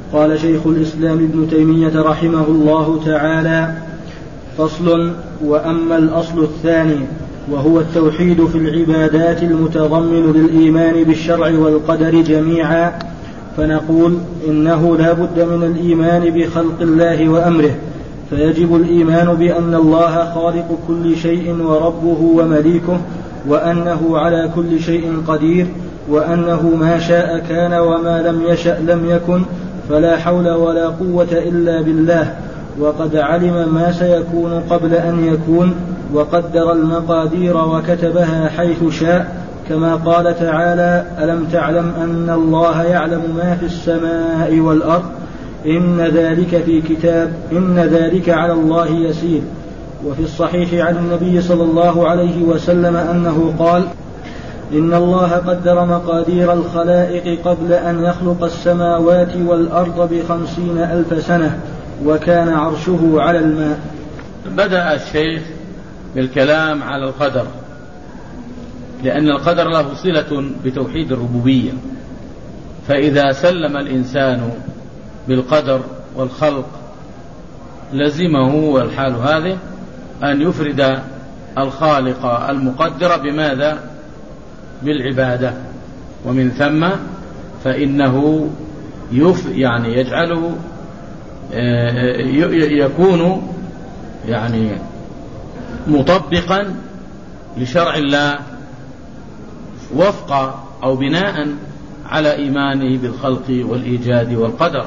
قال شيخ الإسلام ابن تيمية رحمه الله تعالى: فصل. وأما الأصل الثاني وهو التوحيد في العبادات المتضمن للإيمان بالشرع والقدر جميعا، فنقول إنه لا بد من الإيمان بخلق الله وأمره، فيجب الإيمان بأن الله خالق كل شيء وربه ومليكه، وأنه على كل شيء قدير، وأنه ما شاء كان وما لم يشأ لم يكن، فلا حول ولا قوة إلا بالله، وقد علم ما سيكون قبل أن يكون، وقدر المقادير وكتبها حيث شاء، كما قال تعالى: ألم تعلم أن الله يعلم ما في السماء والأرض، إن ذلك في كتاب، إن ذلك على الله يسير. وفي الصحيح عن النبي صلى الله عليه وسلم أنه قال: إن الله قدر مقادير الخلائق قبل أن يخلق السماوات والأرض ب50,000 سنة، وكان عرشه على الماء. بدأ الشيخ بالكلام على القدر، لأن القدر له صلة بتوحيد الربوبية، فإذا سلم الإنسان بالقدر والخلق لزمه والحال هذه أن يفرد الخالق المقدر بماذا؟ بالعبادة، ومن ثم فإنه يعني يجعله يكون يعني مطبقا لشرع الله وفق أو بناء على إيمانه بالخلق والإيجاد والقدر.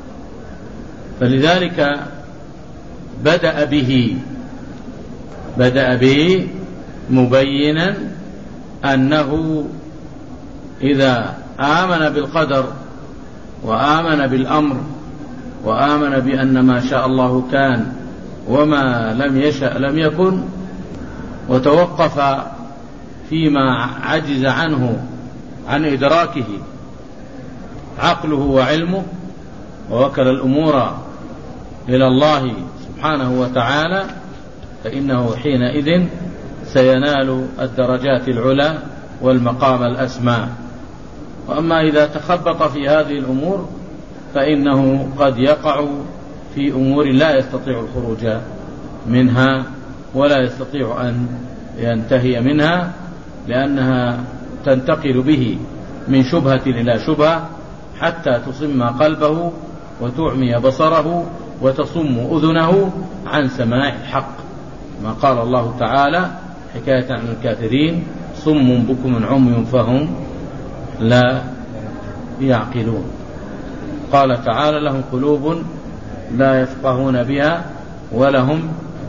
فلذلك بدأ به مبينا أنه إذا آمن بالقدر وآمن بالأمر وآمن بأن ما شاء الله كان وما لم يشأ لم يكن، وتوقف فيما عجز عنه عن إدراكه عقله وعلمه، ووكل الأمور إلى الله سبحانه وتعالى، فإنه حينئذ سينال الدرجات العلى والمقام الأسمى. وأما إذا تخبط في هذه الأمور فإنه قد يقع في أمور لا يستطيع الخروج منها ولا يستطيع أن ينتهي منها، لأنها تنتقل به من شبهة إلى شبهة حتى تصم قلبه وتعمي بصره وتصم أذنه عن سماع الحق، ما قال الله تعالى حكاية عن الكافرين: صم بكم عمي فهم لا يعقلون. قال تعالى: لهم قلوب لا يفقهون بها، ولهم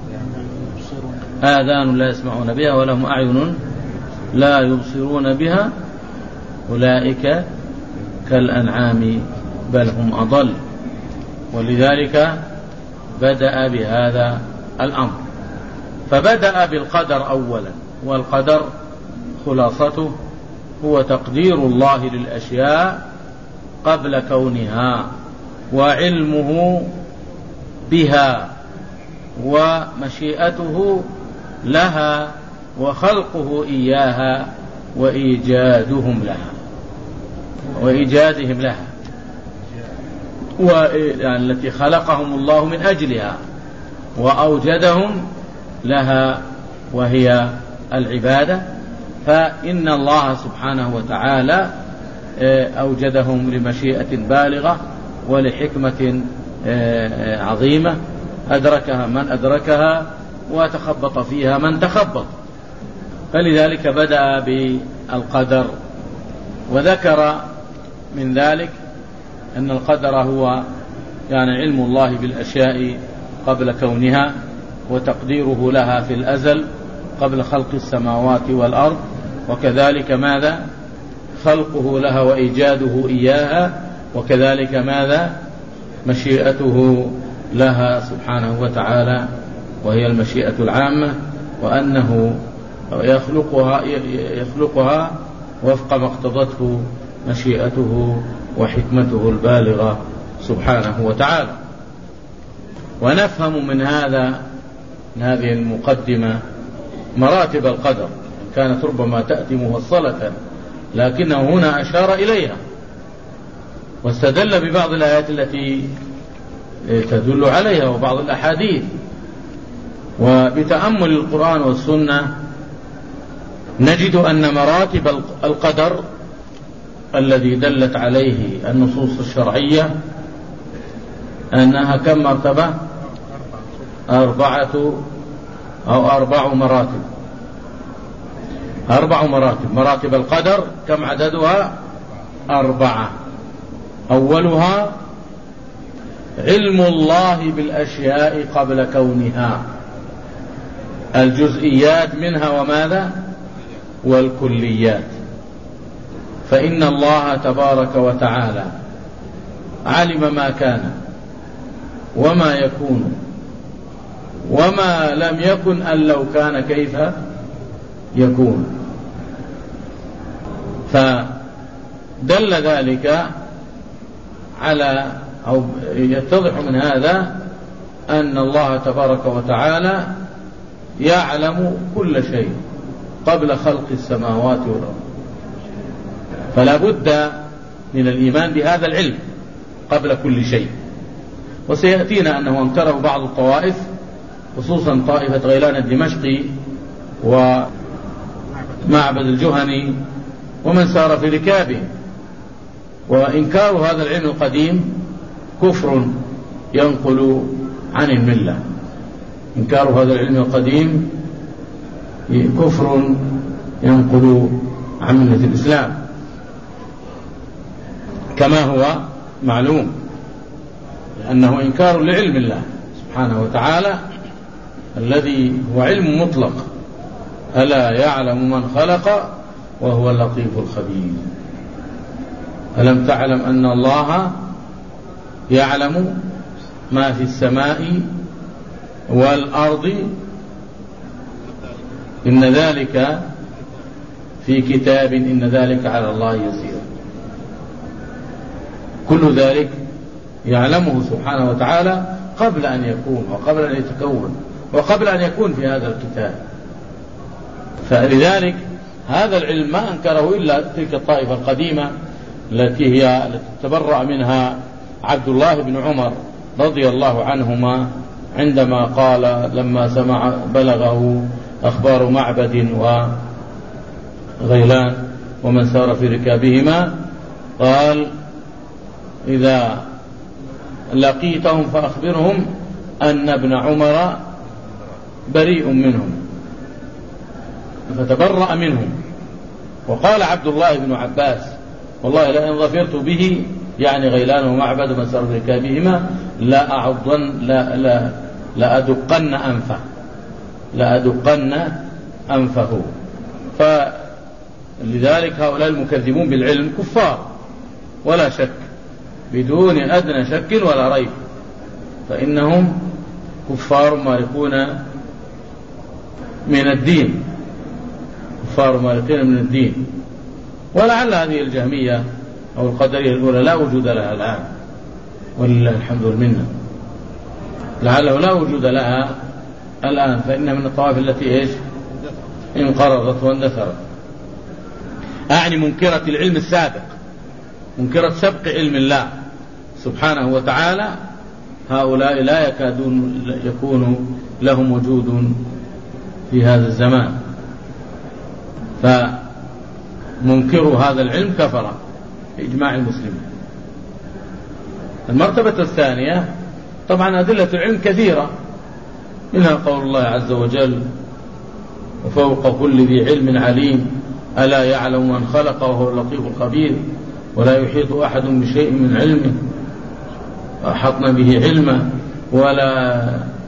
آذان لا يسمعون بها، ولهم أعين لا يبصرون بها، أولئك كالأنعام بل هم أضل. ولذلك بدأ بهذا الأمر، فبدأ بالقدر أولا، والقدر خلاصته هو تقدير الله للأشياء قبل كونها، وعلمه بها، ومشيئته لها، وخلقه إياها، وإيجادهم لها، التي خلقهم الله من أجلها وأوجدهم لها، وهي العبادة. فإن الله سبحانه وتعالى أوجدهم لمشيئة بالغة ولحكمة عظيمة أدركها من أدركها وتخبط فيها من تخبط. فلذلك بدأ بالقدر، وذكر من ذلك أن القدر هو يعني علم الله بالأشياء قبل كونها، وتقديره لها في الأزل قبل خلق السماوات والأرض، وكذلك ماذا؟ خلقه لها وإيجاده إياها، وكذلك ماذا؟ مشيئته لها سبحانه وتعالى، وهي المشيئة العامة، وأنه يخلقها وفق ما اقتضته مشيئته وحكمته البالغة سبحانه وتعالى. ونفهم من هذه المقدمة مراتب القدر، كانت ربما تأتي موصلة، لكنه هنا أشار إليها، واستدل ببعض الآيات التي تدل عليها وبعض الأحاديث. وبتأمل القرآن والسنة نجد أن مراتب القدر الذي دلت عليه النصوص الشرعية أنها كم مرتبة؟ 4 مراتب. 4 مراتب. مراتب القدر كم عددها؟ 4. أولها علم الله بالأشياء قبل كونها، الجزئيات منها وماذا؟ والكليات. فإن الله تبارك وتعالى علم ما كان وما يكون وما لم يكن أن لو كان كيف يكون. فدل ذلك على أو يتضح من هذا أن الله تبارك وتعالى يعلم كل شيء قبل خلق السماوات والأرض. فلا بد من الإيمان بهذا العلم قبل كل شيء. وسيأتينا أنه انكره بعض الطوائف، خصوصا طائفة غيلان الدمشقي ومعبد الجهني ومن سار في ركابه. وإنكار هذا العلم القديم كفر ينقل عن الملة. إنكار هذا العلم القديم كفر ينقل عن ملة الإسلام، كما هو معلوم، لأنه إنكار لعلم الله سبحانه وتعالى الذي هو علم مطلق. ألا يعلم من خلق وهو اللطيف الخبير. ألم تعلم أن الله يعلم ما في السماء والأرض إن ذلك في كتاب إن ذلك على الله يسير. كل ذلك يعلمه سبحانه وتعالى قبل أن يكون وقبل أن يتكون وقبل أن يكون في هذا الكتاب. فلذلك هذا العلم ما أنكره إلا تلك الطائفة القديمة التي تبرأ منها عبد الله بن عمر رضي الله عنهما عندما قال لما بلغه أخبار معبد وغيلان ومن سار في ركابهما قال إذا لقيتهم فأخبرهم أن ابن عمر بريء منهم، فتبرأ منهم. وقال عبد الله بن عباس والله لئن ظفرت به يعني غيلان ومعبد ومن سار في ركابهما لأدقن أنفه. فلذلك هؤلاء المكذبون بالعلم كفار ولا شك، بدون أدنى شك ولا ريب، فإنهم كفار مارقون من الدين، كفار مارقين من الدين. ولعل هذه الجهمية أو القدرية الأولى لا وجود لها الآن، ولله الحمد والمنة، لعله لا وجود لها الآن، فإنها من الطوائف التي انقرضت واندثرت. أعني منكرة العلم السابق، منكرة سبق علم الله سبحانه وتعالى، هؤلاء لا يكادون يكون لهم وجود في هذا الزمان. فمنكر هذا العلم كفر بإجماع المسلمين. المرتبة الثانية طبعا أدلة العلم كثيرة، منها قول الله عز وجل وفوق كل ذي علم عليم ألا يعلم من خلق وهو اللطيف الخبير ولا يحيط أحد بشيء من علمه وأحطنا به علما ولا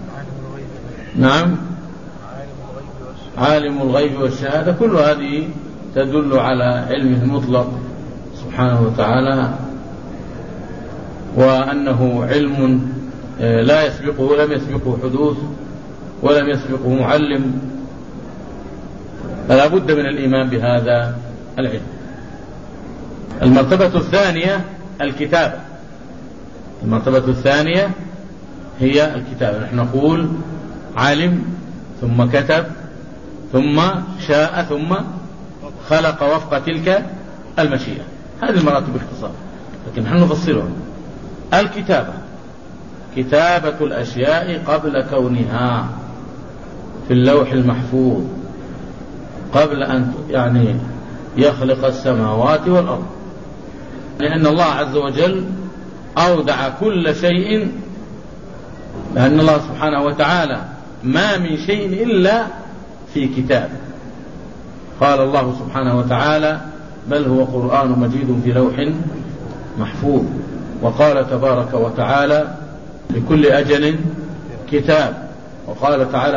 عالم الغيب والشهادة. كل هذه تدل على علمه المطلق سبحانه وتعالى، وأنه علم لا يسبقه، لم يسبقه حدوث ولم يسبقه معلم، فلا بد من الإيمان بهذا العلم. المرتبة الثانية الكتابة. المرتبة الثانية هي الكتابة. نحن نقول علم ثم كتب ثم شاء ثم خلق وفق تلك المشيئة. هذه المراتب باختصار. لكن نحن نفصلها. الكتابة كتابة الأشياء قبل كونها في اللوح المحفوظ، قبل أن يخلق السماوات والأرض، لأن الله عز وجل أودع كل شيء، لأن الله سبحانه وتعالى ما من شيء إلا في كتاب. قال الله سبحانه وتعالى: بل هو قرآن مجيد في لوح محفوظ. وقال تبارك وتعالى: لكل أجل كتاب. وقال تعالى: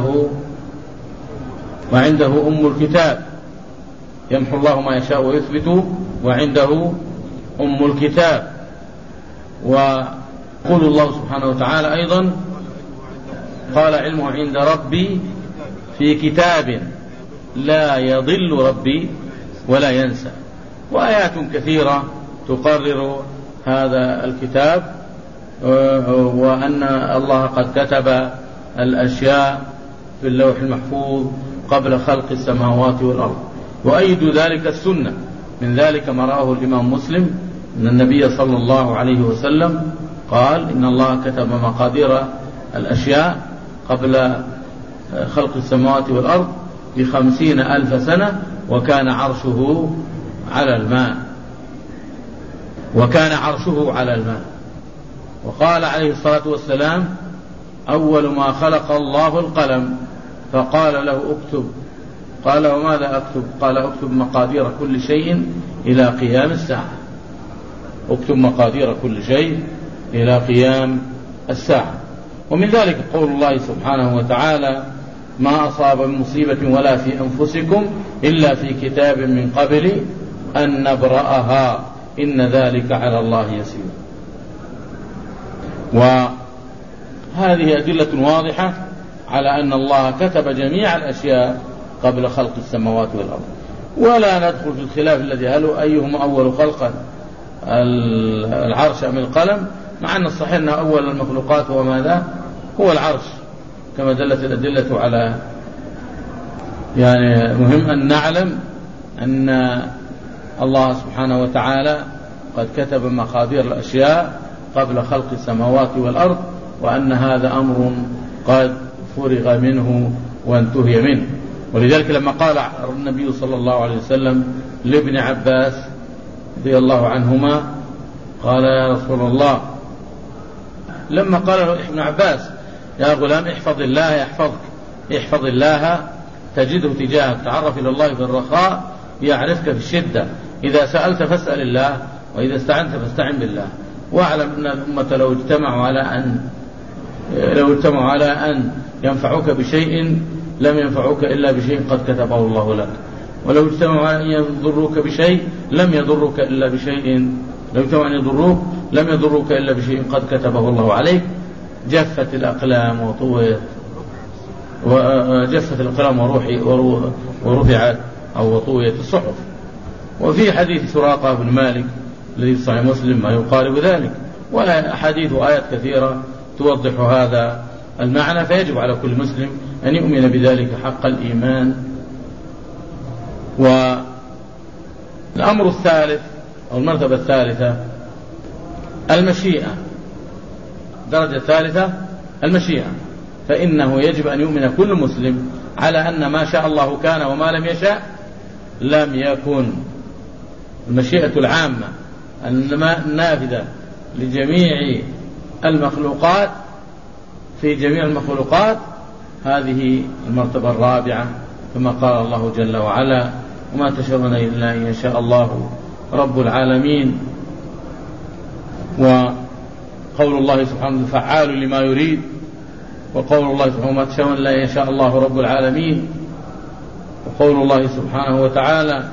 وعنده أم الكتاب، يمحو الله ما يشاء ويثبت وعنده أم الكتاب. وقول الله سبحانه وتعالى أيضا: قال علمه عند ربي في كتاب لا يضل ربي ولا ينسى. وآيات كثيرة تقرر هذا الكتاب، وأن الله قد كتب الأشياء في اللوح المحفوظ قبل خلق السماوات والأرض. وأيد ذلك السنة، من ذلك ما رآه الإمام مسلم أن النبي صلى الله عليه وسلم قال: إن الله كتب مقادير الأشياء قبل خلق السماوات والأرض ب50,000 سنة، وكان عرشه على الماء. وقال عليه الصلاة والسلام: أول ما خلق الله القلم، فقال له: اكتب. قال: وماذا أكتب؟ قال: اكتب مقادير كل شيء إلى قيام الساعة. اكتب مقادير كل شيء إلى قيام الساعة. ومن ذلك قول الله سبحانه وتعالى: ما أصاب من مصيبة ولا في أنفسكم إلا في كتاب من قبل أن نبرأها إن ذلك على الله يسير. وهذه أدلة واضحة على أن الله كتب جميع الأشياء قبل خلق السماوات والأرض. ولا ندخل في الخلاف الذي هل أيهما أول خلقا، العرش أم القلم، مع أن الصحيح أن أول المخلوقات هو ماذا؟ هو العرش، كما دلت الأدلة على مهم أن نعلم أن الله سبحانه وتعالى قد كتب مقادير الأشياء قبل خلق السماوات والأرض، وأن هذا أمر قد فرغ منه وانتهي منه. ولذلك لما قال النبي صلى الله عليه وسلم لابن عباس رضي الله عنهما، قال: يا رسول الله، لما قال له ابن عباس: يا غلام احفظ الله يحفظك، احفظ الله تجده تجاهك، تعرف إلى الله في الرخاء يعرفك في الشدة، إذا سألت فاسأل الله، وإذا استعنت فاستعن بالله. واعلم أن الأمة لو اجتمعوا على أن ينفعوك بشيء لم ينفعوك إلا بشيء قد كتبه الله لك، ولو اجتمعوا على أن يضروك بشيء لم يضروك إلا بشيء، لو اجتمعوا أن يضروك لم يضروك إلا بشيء قد كتبه الله عليك. جفت الأقلام ورفعت أو وطويت الصحف. وفي حديث سراقة بن مالك الذي في صحيح مسلم ما يقارب ذلك، وأحاديث وآيات كثيرة توضح هذا المعنى. فيجب على كل مسلم أن يؤمن بذلك حق الإيمان. والأمر الثالث أو المرتبة الثالثة المشيئة، الدرجة الثالثة المشيئة، فإنه يجب أن يؤمن كل مسلم على أن ما شاء الله كان وما لم يشاء لم يكن. المشيئة العامة النافذة لجميع المخلوقات في جميع المخلوقات، هذه المرتبة الرابعة، كما قال الله جل وعلا: وما تشاءون إلا أن يشاء الله رب العالمين. وقول الله سبحانه فعال لما يريد، وقول الله سبحانه وما تشاءون إلا أن يشاء الله رب العالمين. وقول الله سبحانه وتعالى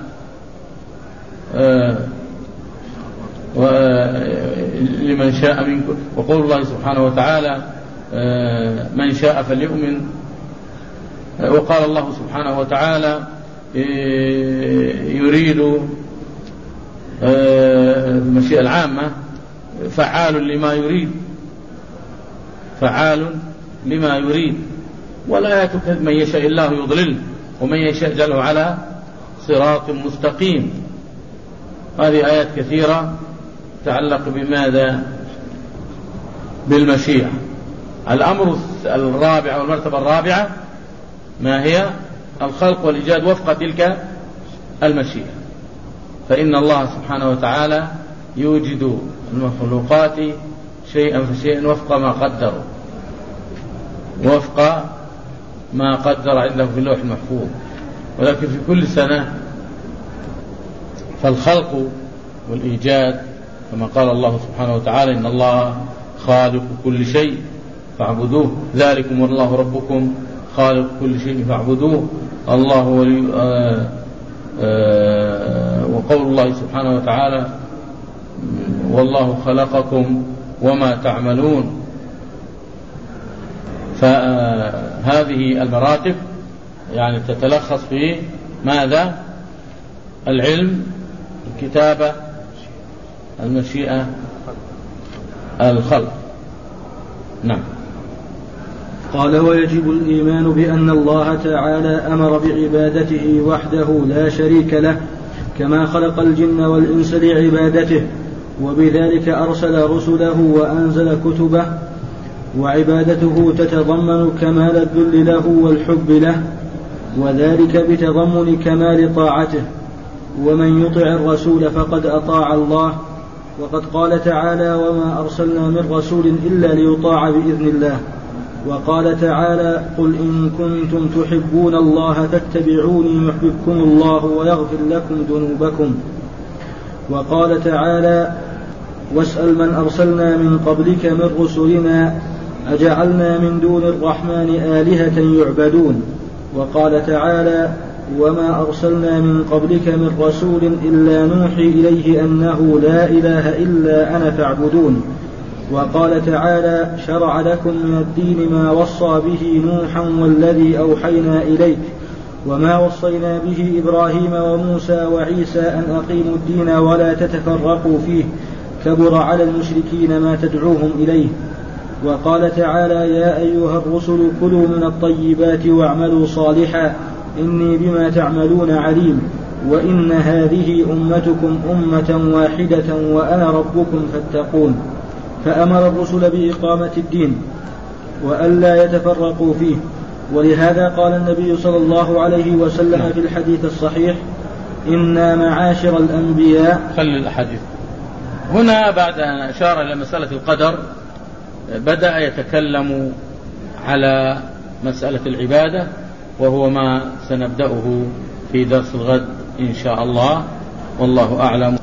لمن شاء منكم، وقول الله سبحانه وتعالى من شاء فليؤمن. وقال الله سبحانه وتعالى يريد المشيئة العامة فعال لما يريد. ولا من يشاء الله يضلل ومن يشاء يجعله على صراط مستقيم. هذه آيات كثيرة تتعلق بماذا؟ بالمشيئة. الأمر الرابع والمرتبة الرابعة ما هي؟ الخلق والإيجاد وفق تلك المشيئة. فإن الله سبحانه وتعالى يوجد المخلوقات شيئا فشيئا وفق ما قدروا، وفق ما قدر عنده في اللوح المحفوظ. ولكن في كل سنة فالخلق والإيجاد كما قال الله سبحانه وتعالى: إن الله خالق كل شيء فاعبدوه، ذلكم والله ربكم خالق كل شيء فاعبدوه. الله وقول الله سبحانه وتعالى: والله خلقكم وما تعملون. فهذه المراتب يعني تتلخص في ماذا؟ العلم، الكتابة، المشيئة، الخلق. نعم. قال: ويجب الإيمان بأن الله تعالى أمر بعبادته وحده لا شريك له، كما خلق الجن والإنس لعبادته، وبذلك أرسل رسله وأنزل كتبه. وعبادته تتضمن كمال الذل له والحب له، وذلك بتضمن كمال طاعته. ومن يطع الرسول فقد أطاع الله. وقد قال تعالى: وما أرسلنا من رسول إلا ليطاع بإذن الله. وقال تعالى: قل إن كنتم تحبون الله فاتبعوني يحببكم الله ويغفر لكم ذنوبكم. وقال تعالى: واسأل من أرسلنا من قبلك من رسلنا أجعلنا من دون الرحمن آلهة يعبدون. وقال تعالى: وما أرسلنا من قبلك من رسول إلا نوحي إليه أنه لا إله إلا أنا فاعبدون. وقال تعالى: شرع لكم من الدين ما وصى به نوحا والذي أوحينا إليك وما وصينا به إبراهيم وموسى وعيسى أن أقيموا الدين ولا تتفرقوا فيه كبر على المشركين ما تدعوهم إليه. وقال تعالى: يا أيها الرسل كلوا من الطيبات واعملوا صالحا إني بما تعملون عليم وإن هذه أمتكم أمة واحدة وأنا ربكم فاتقون. فأمر الرسل بإقامة الدين وألا يتفرقوا فيه. ولهذا قال النبي صلى الله عليه وسلم في الحديث الصحيح: إنا معاشر الأنبياء. خلي الحديث هنا بعد أن أشار إلى مسألة القدر بدأ يتكلم على مسألة العبادة، وهو ما سنبدأه في درس الغد إن شاء الله، والله أعلم.